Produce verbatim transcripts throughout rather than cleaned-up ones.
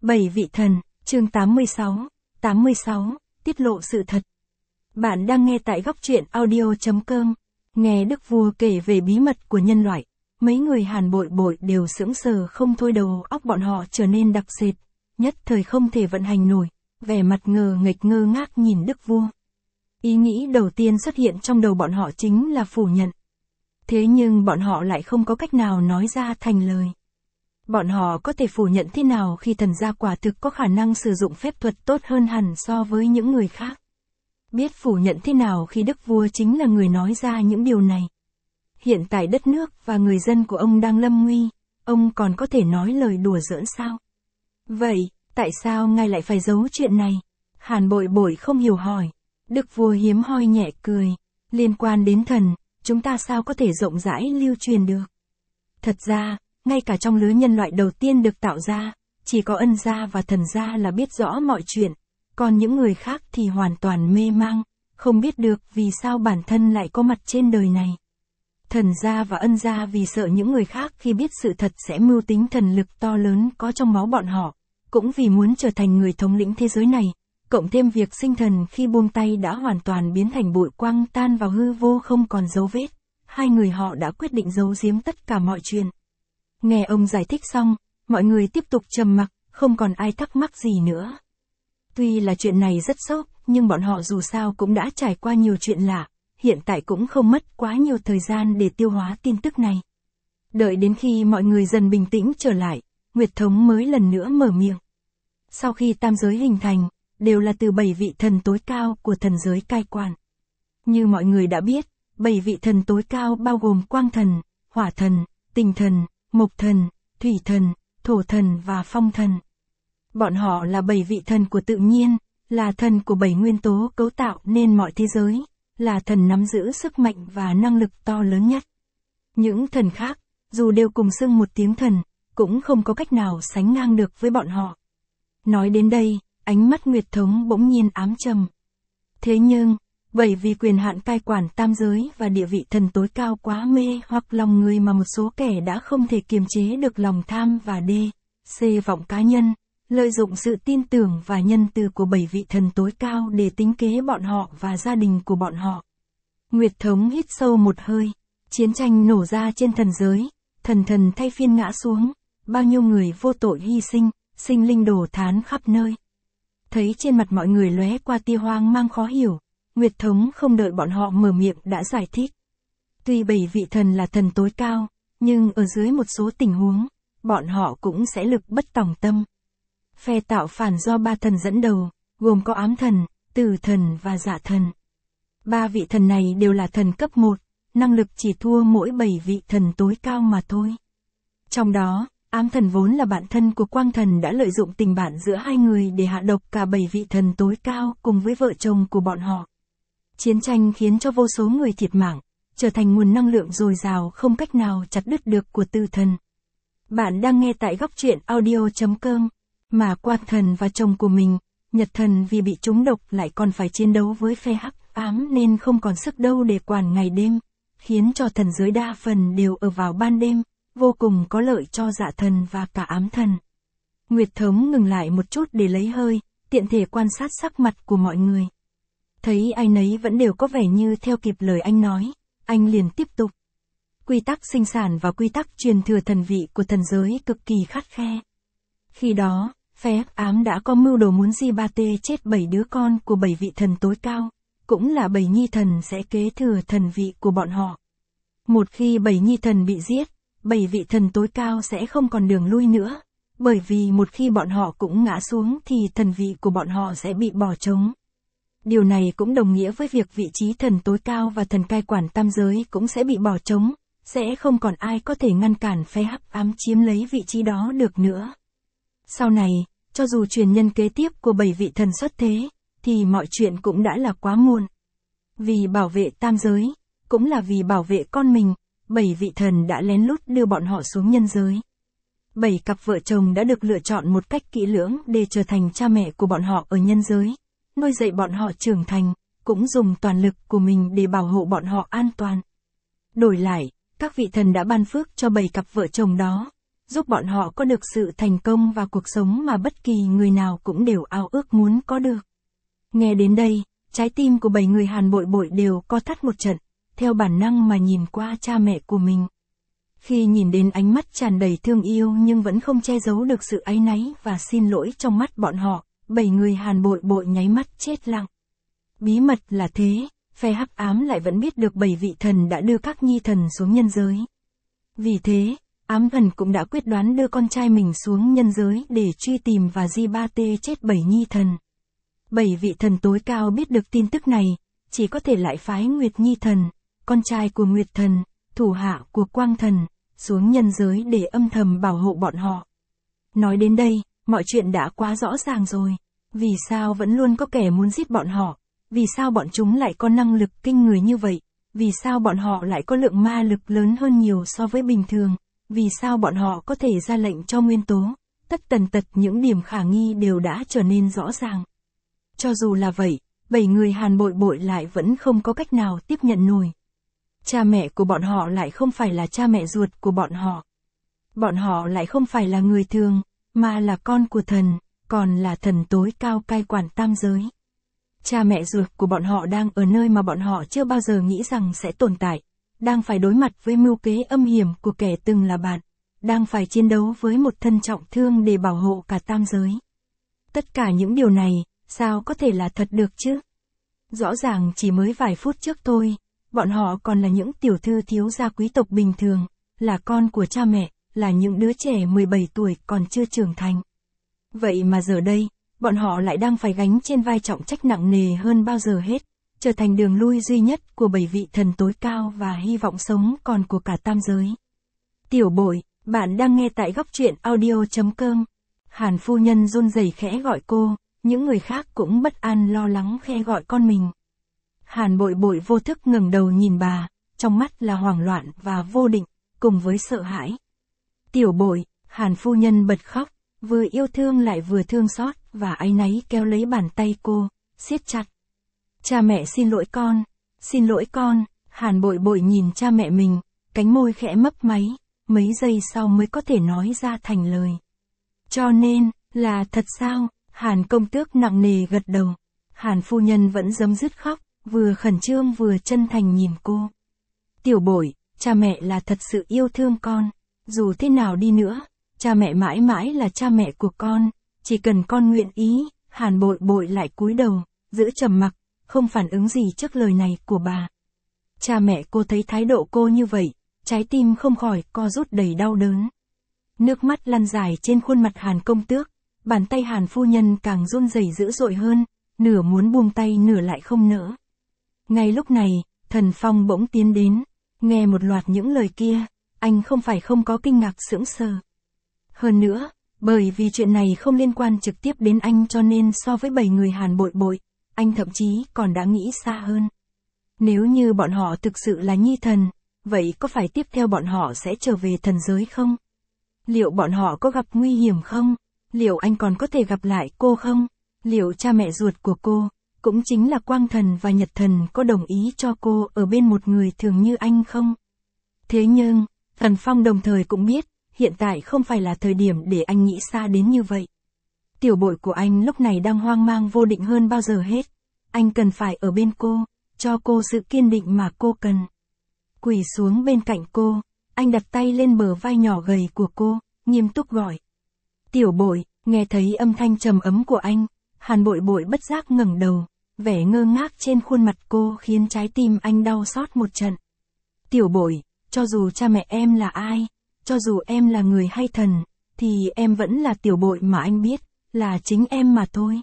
Bảy vị thần, chương tám mươi sáu, tám mươi sáu, tiết lộ sự thật. Bạn đang nghe tại góc truyện audio chấm com, nghe Đức Vua kể về bí mật của nhân loại. Mấy người Hàn Bội Bội đều sững sờ không thôi, đầu óc bọn họ trở nên đặc sệt, nhất thời không thể vận hành nổi, vẻ mặt ngờ nghệch ngơ ngác nhìn Đức Vua. Ý nghĩ đầu tiên xuất hiện trong đầu bọn họ chính là phủ nhận. Thế nhưng bọn họ lại không có cách nào nói ra thành lời. Bọn họ có thể phủ nhận thế nào khi thần gia quả thực có khả năng sử dụng phép thuật tốt hơn hẳn so với những người khác? Biết phủ nhận thế nào khi Đức Vua chính là người nói ra những điều này? Hiện tại đất nước và người dân của ông đang lâm nguy, ông còn có thể nói lời đùa giỡn sao? Vậy, tại sao ngài lại phải giấu chuyện này? Hàn Bội Bội không hiểu hỏi. Đức Vua hiếm hoi nhẹ cười. Liên quan đến thần, chúng ta sao có thể rộng rãi lưu truyền được? Thật ra, ngay cả trong lứa nhân loại đầu tiên được tạo ra, chỉ có ân gia và thần gia là biết rõ mọi chuyện, còn những người khác thì hoàn toàn mê mang, không biết được vì sao bản thân lại có mặt trên đời này. Thần gia và ân gia vì sợ những người khác khi biết sự thật sẽ mưu tính thần lực to lớn có trong máu bọn họ, cũng vì muốn trở thành người thống lĩnh thế giới này, cộng thêm việc sinh thần khi buông tay đã hoàn toàn biến thành bụi quang tan vào hư vô không còn dấu vết, hai người họ đã quyết định giấu giếm tất cả mọi chuyện. Nghe ông giải thích xong, mọi người tiếp tục trầm mặc, không còn ai thắc mắc gì nữa. Tuy là chuyện này rất sốc, nhưng bọn họ dù sao cũng đã trải qua nhiều chuyện lạ, hiện tại cũng không mất quá nhiều thời gian để tiêu hóa tin tức này. Đợi đến khi mọi người dần bình tĩnh trở lại, Nguyệt Thống mới lần nữa mở miệng. Sau khi tam giới hình thành, đều là từ bảy vị thần tối cao của thần giới cai quản. Như mọi người đã biết, bảy vị thần tối cao bao gồm quang thần, hỏa thần, tình thần, mộc thần, thủy thần, thổ thần và phong thần. Bọn họ là bảy vị thần của tự nhiên, là thần của bảy nguyên tố cấu tạo nên mọi thế giới, là thần nắm giữ sức mạnh và năng lực to lớn nhất. Những thần khác, dù đều cùng xưng một tiếng thần, cũng không có cách nào sánh ngang được với bọn họ. Nói đến đây, ánh mắt Nguyệt Thống bỗng nhiên ám trầm. Thế nhưng, bởi vì quyền hạn cai quản tam giới và địa vị thần tối cao quá mê hoặc lòng người mà một số kẻ đã không thể kiềm chế được lòng tham và đê, xê vọng cá nhân, lợi dụng sự tin tưởng và nhân từ của bảy vị thần tối cao để tính kế bọn họ và gia đình của bọn họ. Nguyệt Thống hít sâu một hơi, chiến tranh nổ ra trên thần giới, thần thần thay phiên ngã xuống, bao nhiêu người vô tội hy sinh, sinh linh đổ thán khắp nơi. Thấy trên mặt mọi người lóe qua tia hoang mang khó hiểu, Nguyệt Thống không đợi bọn họ mở miệng đã giải thích. Tuy bảy vị thần là thần tối cao, nhưng ở dưới một số tình huống, bọn họ cũng sẽ lực bất tòng tâm. Phe tạo phản do ba thần dẫn đầu, gồm có ám thần, tử thần và dạ thần. Ba vị thần này đều là thần cấp một, năng lực chỉ thua mỗi bảy vị thần tối cao mà thôi. Trong đó, ám thần vốn là bạn thân của quang thần đã lợi dụng tình bạn giữa hai người để hạ độc cả bảy vị thần tối cao cùng với vợ chồng của bọn họ. Chiến tranh khiến cho vô số người thiệt mạng, trở thành nguồn năng lượng dồi dào không cách nào chặt đứt được của tử thần. Bạn đang nghe tại góc truyện audio chấm com, mà quang thần và chồng của mình, nhật thần vì bị trúng độc lại còn phải chiến đấu với phe hắc ám nên không còn sức đâu để quản ngày đêm, khiến cho thần giới đa phần đều ở vào ban đêm, vô cùng có lợi cho dạ thần và cả ám thần. Nguyệt Thống ngừng lại một chút để lấy hơi, tiện thể quan sát sắc mặt của mọi người. Thấy ai nấy vẫn đều có vẻ như theo kịp lời anh nói, anh liền tiếp tục. Quy tắc sinh sản và quy tắc truyền thừa thần vị của thần giới cực kỳ khắt khe. Khi đó, phe hắc ám đã có mưu đồ muốn di ba tê chết bảy đứa con của bảy vị thần tối cao, cũng là bảy nhi thần sẽ kế thừa thần vị của bọn họ. Một khi bảy nhi thần bị giết, bảy vị thần tối cao sẽ không còn đường lui nữa, bởi vì một khi bọn họ cũng ngã xuống thì thần vị của bọn họ sẽ bị bỏ trống. Điều này cũng đồng nghĩa với việc vị trí thần tối cao và thần cai quản tam giới cũng sẽ bị bỏ trống, sẽ không còn ai có thể ngăn cản phe hắc ám chiếm lấy vị trí đó được nữa. Sau này, cho dù truyền nhân kế tiếp của bảy vị thần xuất thế, thì mọi chuyện cũng đã là quá muộn. Vì bảo vệ tam giới, cũng là vì bảo vệ con mình, bảy vị thần đã lén lút đưa bọn họ xuống nhân giới. Bảy cặp vợ chồng đã được lựa chọn một cách kỹ lưỡng để trở thành cha mẹ của bọn họ ở nhân giới, nuôi dạy bọn họ trưởng thành, cũng dùng toàn lực của mình để bảo hộ bọn họ an toàn. Đổi lại, các vị thần đã ban phước cho bảy cặp vợ chồng đó, giúp bọn họ có được sự thành công và cuộc sống mà bất kỳ người nào cũng đều ao ước muốn có được. Nghe đến đây, trái tim của bảy người Hàn Bội Bội đều co thắt một trận, theo bản năng mà nhìn qua cha mẹ của mình. Khi nhìn đến ánh mắt tràn đầy thương yêu nhưng vẫn không che giấu được sự áy náy và xin lỗi trong mắt bọn họ, bảy người Hàn Bội Bội nháy mắt chết lặng. Bí mật là thế, phe hắc ám lại vẫn biết được bảy vị thần đã đưa các nhi thần xuống nhân giới. Vì thế, ám thần cũng đã quyết đoán đưa con trai mình xuống nhân giới để truy tìm và di ba tê chết bảy nhi thần. Bảy vị thần tối cao biết được tin tức này, chỉ có thể lại phái Nguyệt Nhi thần, con trai của Nguyệt thần, thủ hạ của Quang thần, xuống nhân giới để âm thầm bảo hộ bọn họ. Nói đến đây, mọi chuyện đã quá rõ ràng rồi. Vì sao vẫn luôn có kẻ muốn giết bọn họ? Vì sao bọn chúng lại có năng lực kinh người như vậy? Vì sao bọn họ lại có lượng ma lực lớn hơn nhiều so với bình thường? Vì sao bọn họ có thể ra lệnh cho nguyên tố? Tất tần tật những điểm khả nghi đều đã trở nên rõ ràng. Cho dù là vậy, bảy người Hàn Bội Bội lại vẫn không có cách nào tiếp nhận nổi. Cha mẹ của bọn họ lại không phải là cha mẹ ruột của bọn họ. Bọn họ lại không phải là người thường, mà là con của thần, còn là thần tối cao cai quản tam giới. Cha mẹ ruột của bọn họ đang ở nơi mà bọn họ chưa bao giờ nghĩ rằng sẽ tồn tại, đang phải đối mặt với mưu kế âm hiểm của kẻ từng là bạn, đang phải chiến đấu với một thân trọng thương để bảo hộ cả tam giới. Tất cả những điều này, sao có thể là thật được chứ? Rõ ràng chỉ mới vài phút trước thôi, bọn họ còn là những tiểu thư thiếu gia quý tộc bình thường, là con của cha mẹ, là những đứa trẻ mười bảy tuổi còn chưa trưởng thành. Vậy mà giờ đây, bọn họ lại đang phải gánh trên vai trọng trách nặng nề hơn bao giờ hết, trở thành đường lui duy nhất của bảy vị thần tối cao và hy vọng sống còn của cả tam giới. Tiểu Bội, bạn đang nghe tại góc truyện audio chấm com. Hàn phu nhân run rẩy khẽ gọi cô, những người khác cũng bất an lo lắng khẽ gọi con mình. Hàn Bội Bội vô thức ngẩng đầu nhìn bà, trong mắt là hoảng loạn và vô định, cùng với sợ hãi. Tiểu Bội, Hàn phu nhân bật khóc, vừa yêu thương lại vừa thương xót và áy náy kéo lấy bàn tay cô, siết chặt. Cha mẹ xin lỗi con, xin lỗi con. Hàn Bội Bội nhìn cha mẹ mình, cánh môi khẽ mấp máy, mấy giây sau mới có thể nói ra thành lời. Cho nên, là thật sao? Hàn công tước nặng nề gật đầu. Hàn phu nhân vẫn giấm dứt khóc, vừa khẩn trương vừa chân thành nhìn cô. Tiểu Bội, cha mẹ là thật sự yêu thương con. Dù thế nào đi nữa, cha mẹ mãi mãi là cha mẹ của con, chỉ cần con nguyện ý. Hàn Bội Bội lại cúi đầu, giữ trầm mặc, không phản ứng gì trước lời này của bà. Cha mẹ cô thấy thái độ cô như vậy, trái tim không khỏi co rút đầy đau đớn. Nước mắt lăn dài trên khuôn mặt Hàn công tước, bàn tay Hàn phu nhân càng run rẩy dữ dội hơn, nửa muốn buông tay nửa lại không nỡ. Ngay lúc này, Thần Phong bỗng tiến đến, nghe một loạt những lời kia, anh không phải không có kinh ngạc sững sờ. Hơn nữa, bởi vì chuyện này không liên quan trực tiếp đến anh cho nên so với bảy người Hàn Bội Bội, anh thậm chí còn đã nghĩ xa hơn. Nếu như bọn họ thực sự là nhi thần, vậy có phải tiếp theo bọn họ sẽ trở về thần giới không? Liệu bọn họ có gặp nguy hiểm không? Liệu anh còn có thể gặp lại cô không? Liệu cha mẹ ruột của cô, cũng chính là Quang thần và Nhật thần có đồng ý cho cô ở bên một người thường như anh không? Thế nhưng, Thần Phong đồng thời cũng biết, hiện tại không phải là thời điểm để anh nghĩ xa đến như vậy. Tiểu Bội của anh lúc này đang hoang mang vô định hơn bao giờ hết. Anh cần phải ở bên cô, cho cô sự kiên định mà cô cần. Quỳ xuống bên cạnh cô, anh đặt tay lên bờ vai nhỏ gầy của cô, nghiêm túc gọi. Tiểu Bội, nghe thấy âm thanh trầm ấm của anh, Hàn Bội Bội bất giác ngẩng đầu, vẻ ngơ ngác trên khuôn mặt cô khiến trái tim anh đau xót một trận. Tiểu Bội, cho dù cha mẹ em là ai, cho dù em là người hay thần, thì em vẫn là Tiểu Bội mà anh biết, là chính em mà thôi.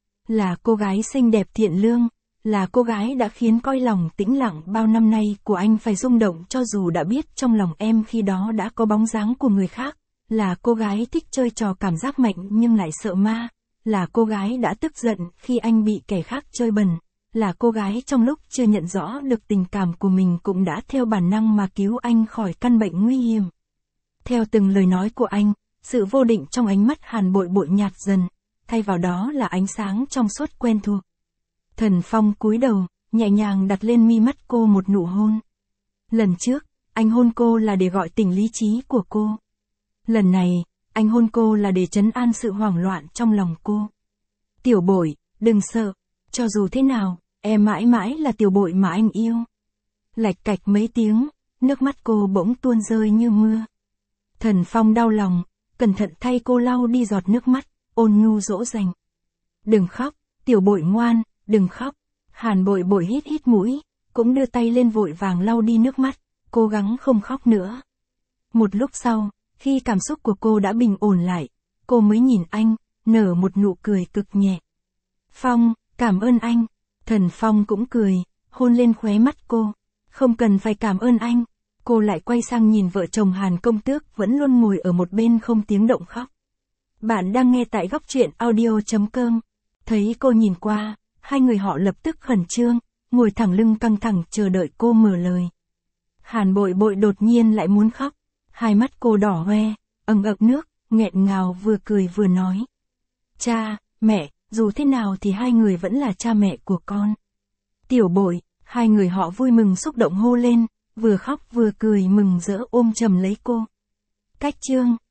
Là cô gái xinh đẹp thiện lương, là cô gái đã khiến cõi lòng tĩnh lặng bao năm nay của anh phải rung động cho dù đã biết trong lòng em khi đó đã có bóng dáng của người khác, là cô gái thích chơi trò cảm giác mạnh nhưng lại sợ ma, là cô gái đã tức giận khi anh bị kẻ khác chơi bẩn, là cô gái trong lúc chưa nhận rõ được tình cảm của mình cũng đã theo bản năng mà cứu anh khỏi căn bệnh nguy hiểm. Theo từng lời nói của anh, sự vô định trong ánh mắt Hàn Bội Bội nhạt dần, thay vào đó là ánh sáng trong suốt quen thuộc. Thần Phong cúi đầu, nhẹ nhàng đặt lên mi mắt cô một nụ hôn. Lần trước, anh hôn cô là để gọi tỉnh lý trí của cô. Lần này, anh hôn cô là để trấn an sự hoảng loạn trong lòng cô. Tiểu Bội, đừng sợ, cho dù thế nào, em mãi mãi là Tiểu Bội mà anh yêu. Lạch cạch mấy tiếng, nước mắt cô bỗng tuôn rơi như mưa. Thần Phong đau lòng, cẩn thận thay cô lau đi giọt nước mắt, ôn nhu dỗ dành. Đừng khóc, Tiểu Bội ngoan, đừng khóc. Hàn Bội Bội hít hít mũi, cũng đưa tay lên vội vàng lau đi nước mắt, cố gắng không khóc nữa. Một lúc sau, khi cảm xúc của cô đã bình ổn lại, cô mới nhìn anh, nở một nụ cười cực nhẹ. Phong, cảm ơn anh. Thần Phong cũng cười, hôn lên khóe mắt cô. Không cần phải cảm ơn anh. Cô lại quay sang nhìn vợ chồng Hàn Công Tước vẫn luôn ngồi ở một bên không tiếng động khóc. Bạn đang nghe tại góc truyện audio.com. Thấy cô nhìn qua, hai người họ lập tức khẩn trương, ngồi thẳng lưng căng thẳng chờ đợi cô mở lời. Hàn Bội Bội đột nhiên lại muốn khóc. Hai mắt cô đỏ hoe, ẩn ực nước, nghẹn ngào vừa cười vừa nói. Cha, mẹ, dù thế nào thì hai người vẫn là cha mẹ của con. Tiểu Bội, hai người họ vui mừng xúc động hô lên, vừa khóc vừa cười mừng rỡ ôm chầm lấy cô. Cách chương